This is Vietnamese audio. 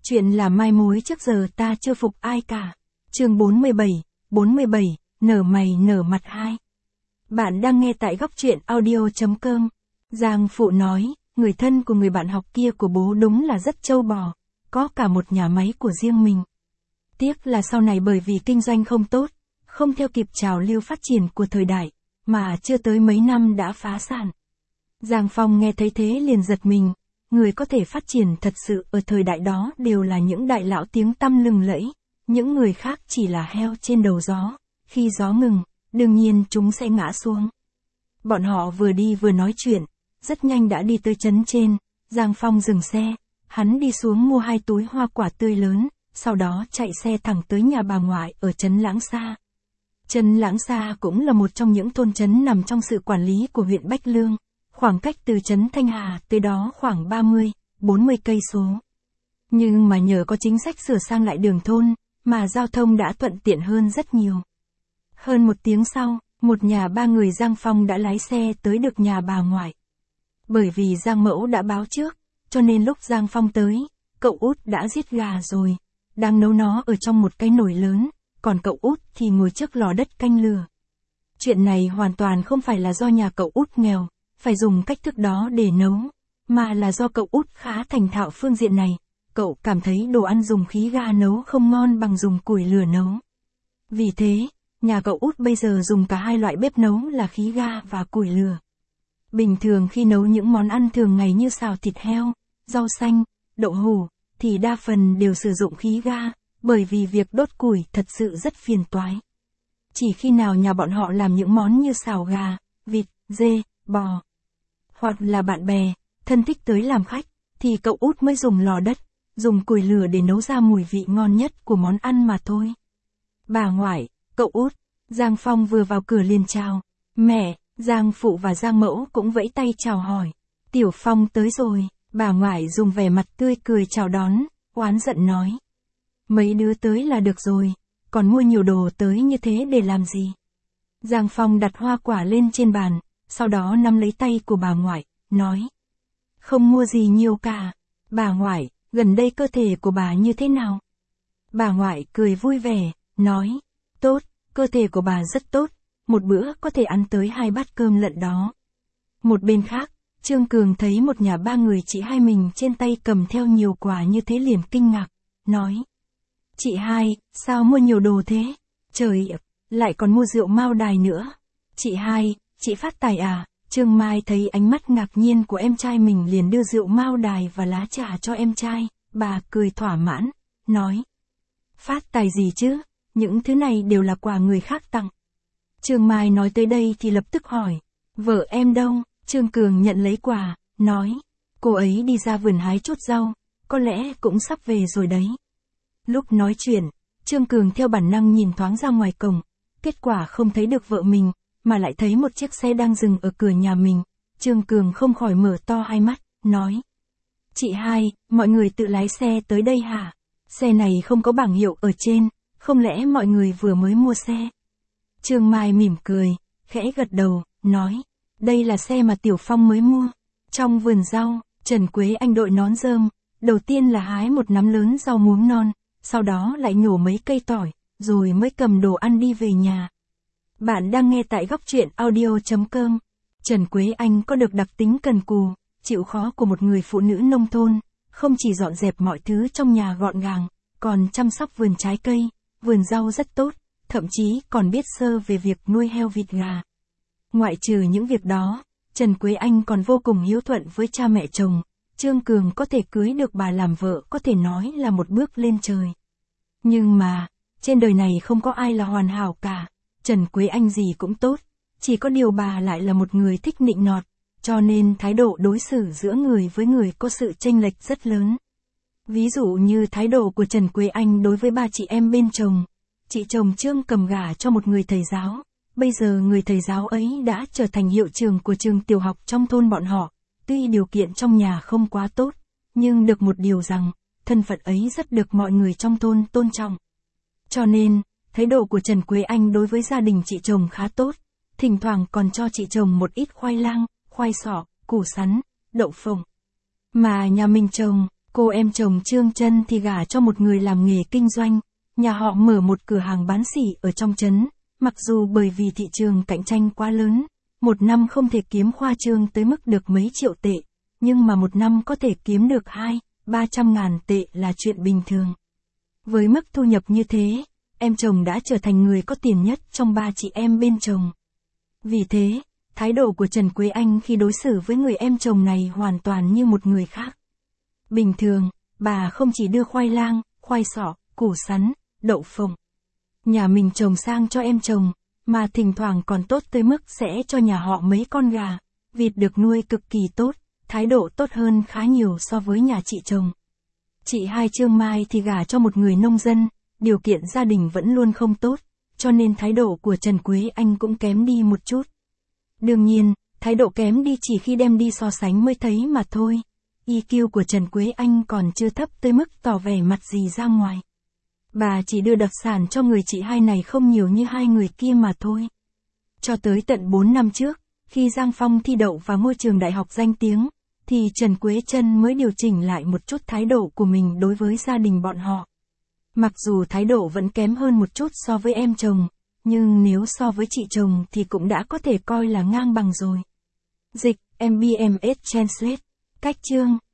Chuyện là mai mối trước giờ ta chưa phục ai cả. Chương 47, nở mày nở mặt 2. Bạn đang nghe tại góc truyện audio.com. Giang Phụ nói, người thân của người bạn học kia của bố đúng là rất trâu bò, có cả một nhà máy của riêng mình. Tiếc là sau này bởi vì kinh doanh không tốt, không theo kịp trào lưu phát triển của thời đại, mà chưa tới mấy năm đã phá sản. Giang Phong nghe thấy thế liền giật mình, người có thể phát triển thật sự ở thời đại đó đều là những đại lão tiếng tăm lừng lẫy, những người khác chỉ là heo trên đầu gió, khi gió ngừng, đương nhiên chúng sẽ ngã xuống. Bọn họ vừa đi vừa nói chuyện, rất nhanh đã đi tới trấn trên, Giang Phong dừng xe, hắn đi xuống mua 2 túi hoa quả tươi lớn, sau đó chạy xe thẳng tới nhà bà ngoại ở trấn Lãng Sa. Trấn Lãng Sa cũng là một trong những thôn trấn nằm trong sự quản lý của huyện Bách Lương, khoảng cách từ trấn Thanh Hà tới đó khoảng 30-40 cây số. Nhưng mà nhờ có chính sách sửa sang lại đường thôn, mà giao thông đã thuận tiện hơn rất nhiều. Hơn 1 tiếng sau, một nhà 3 người Giang Phong đã lái xe tới được nhà bà ngoại. Bởi vì Giang Mẫu đã báo trước, cho nên lúc Giang Phong tới, cậu út đã giết gà rồi, đang nấu nó ở trong một cái nồi lớn, còn cậu út thì ngồi trước lò đất canh lửa. Chuyện này hoàn toàn không phải là do nhà cậu út nghèo, phải dùng cách thức đó để nấu, mà là do cậu út khá thành thạo phương diện này, cậu cảm thấy đồ ăn dùng khí ga nấu không ngon bằng dùng củi lửa nấu. Vì thế, nhà cậu út bây giờ dùng cả 2 loại bếp nấu là khí ga và củi lửa. Bình thường khi nấu những món ăn thường ngày như xào thịt heo, rau xanh, đậu hũ, thì đa phần đều sử dụng khí ga, bởi vì việc đốt củi thật sự rất phiền toái. Chỉ khi nào nhà bọn họ làm những món như xào gà, vịt, dê, bò, hoặc là bạn bè, thân thích tới làm khách, thì cậu út mới dùng lò đất, dùng củi lửa để nấu ra mùi vị ngon nhất của món ăn mà thôi. Bà ngoại, cậu út, Giang Phong vừa vào cửa liền chào. Mẹ, Giang Phụ và Giang Mẫu cũng vẫy tay chào hỏi. Tiểu Phong tới rồi, bà ngoại dùng vẻ mặt tươi cười chào đón, oán giận nói. Mấy đứa tới là được rồi, còn mua nhiều đồ tới như thế để làm gì? Giang Phong đặt hoa quả lên trên bàn, sau đó nắm lấy tay của bà ngoại, nói. Không mua gì nhiều cả. Bà ngoại, gần đây cơ thể của bà như thế nào? Bà ngoại cười vui vẻ, nói. Tốt, cơ thể của bà rất tốt, một bữa có thể ăn tới 2 bát cơm lận đó. Một bên khác, Trương Cường thấy một nhà 3 người chị hai mình trên tay cầm theo nhiều quà như thế liền kinh ngạc, nói. Chị hai, sao mua nhiều đồ thế? Trời ạ, lại còn mua rượu Mao Đài nữa. Chị hai, chị phát tài à? Trương Mai thấy ánh mắt ngạc nhiên của em trai mình liền đưa rượu Mao Đài và lá trà cho em trai, bà cười thỏa mãn, nói. Phát tài gì chứ, những thứ này đều là quà người khác tặng. Trương Mai nói tới đây thì lập tức hỏi, vợ em đâu? Trương Cường nhận lấy quà, nói, cô ấy đi ra vườn hái chút rau, có lẽ cũng sắp về rồi đấy. Lúc nói chuyện, Trương Cường theo bản năng nhìn thoáng ra ngoài cổng, kết quả không thấy được vợ mình, mà lại thấy một chiếc xe đang dừng ở cửa nhà mình. Trương Cường không khỏi mở to hai mắt, nói. Chị hai, mọi người tự lái xe tới đây hả? Xe này không có bảng hiệu ở trên, không lẽ mọi người vừa mới mua xe? Trương Mai mỉm cười, khẽ gật đầu, nói. Đây là xe mà Tiểu Phong mới mua. Trong vườn rau, Trần Quế Anh đội nón rơm, đầu tiên là hái một nắm lớn rau muống non, sau đó lại nhổ mấy cây tỏi, rồi mới cầm đồ ăn đi về nhà. Bạn đang nghe tại góc truyện audio.com. Trần Quế Anh có được đặc tính cần cù, chịu khó của một người phụ nữ nông thôn, không chỉ dọn dẹp mọi thứ trong nhà gọn gàng, còn chăm sóc vườn trái cây, vườn rau rất tốt, thậm chí còn biết sơ về việc nuôi heo vịt gà. Ngoại trừ những việc đó, Trần Quế Anh còn vô cùng hiếu thuận với cha mẹ chồng, Trương Cường có thể cưới được bà làm vợ có thể nói là một bước lên trời. Nhưng mà, trên đời này không có ai là hoàn hảo cả, Trần Quế Anh gì cũng tốt, chỉ có điều bà lại là một người thích nịnh nọt, cho nên thái độ đối xử giữa người với người có sự chênh lệch rất lớn. Ví dụ như thái độ của Trần Quế Anh đối với 3 chị em bên chồng, chị chồng Trương cầm gả cho một người thầy giáo, bây giờ người thầy giáo ấy đã trở thành hiệu trưởng của trường tiểu học trong thôn bọn họ, tuy điều kiện trong nhà không quá tốt, nhưng được một điều rằng, thân phận ấy rất được mọi người trong thôn tôn trọng. Cho nên, thái độ của Trần Quế Anh đối với gia đình chị chồng khá tốt, thỉnh thoảng còn cho chị chồng một ít khoai lang, khoai sọ, củ sắn, đậu phộng. Mà nhà mình chồng, Cô em chồng Trương Trân thì gả cho một người làm nghề kinh doanh, nhà họ mở một cửa hàng bán sỉ ở trong trấn, mặc dù bởi vì thị trường cạnh tranh quá lớn, một năm không thể kiếm khoa trương tới mức được mấy triệu tệ, nhưng mà một năm có thể kiếm được 200-300 ngàn tệ là chuyện bình thường. Với mức thu nhập như thế, em chồng đã trở thành người có tiền nhất trong 3 chị em bên chồng. Vì thế, thái độ của Trần Quế Anh khi đối xử với người em chồng này hoàn toàn như một người khác. Bình thường, bà không chỉ đưa khoai lang, khoai sọ, củ sắn, đậu phộng, nhà mình trồng sang cho em chồng, mà thỉnh thoảng còn tốt tới mức sẽ cho nhà họ mấy con gà, vịt được nuôi cực kỳ tốt, thái độ tốt hơn khá nhiều so với nhà chị chồng. Chị hai Trương Mai thì gả cho một người nông dân, điều kiện gia đình vẫn luôn không tốt, cho nên thái độ của Trần Quế Anh cũng kém đi một chút. Đương nhiên, thái độ kém đi chỉ khi đem đi so sánh mới thấy mà thôi. EQ của Trần Quế Anh còn chưa thấp tới mức tỏ vẻ mặt gì ra ngoài. Bà chỉ đưa đặc sản cho người chị hai này không nhiều như hai người kia mà thôi. Cho tới tận 4 năm trước, khi Giang Phong thi đậu vào ngôi trường đại học danh tiếng, thì Trần Quế Trân mới điều chỉnh lại một chút thái độ của mình đối với gia đình bọn họ. Mặc dù thái độ vẫn kém hơn một chút so với em chồng, nhưng nếu so với chị chồng thì cũng đã có thể coi là ngang bằng rồi. Dịch, MBMS Translate. Cách chương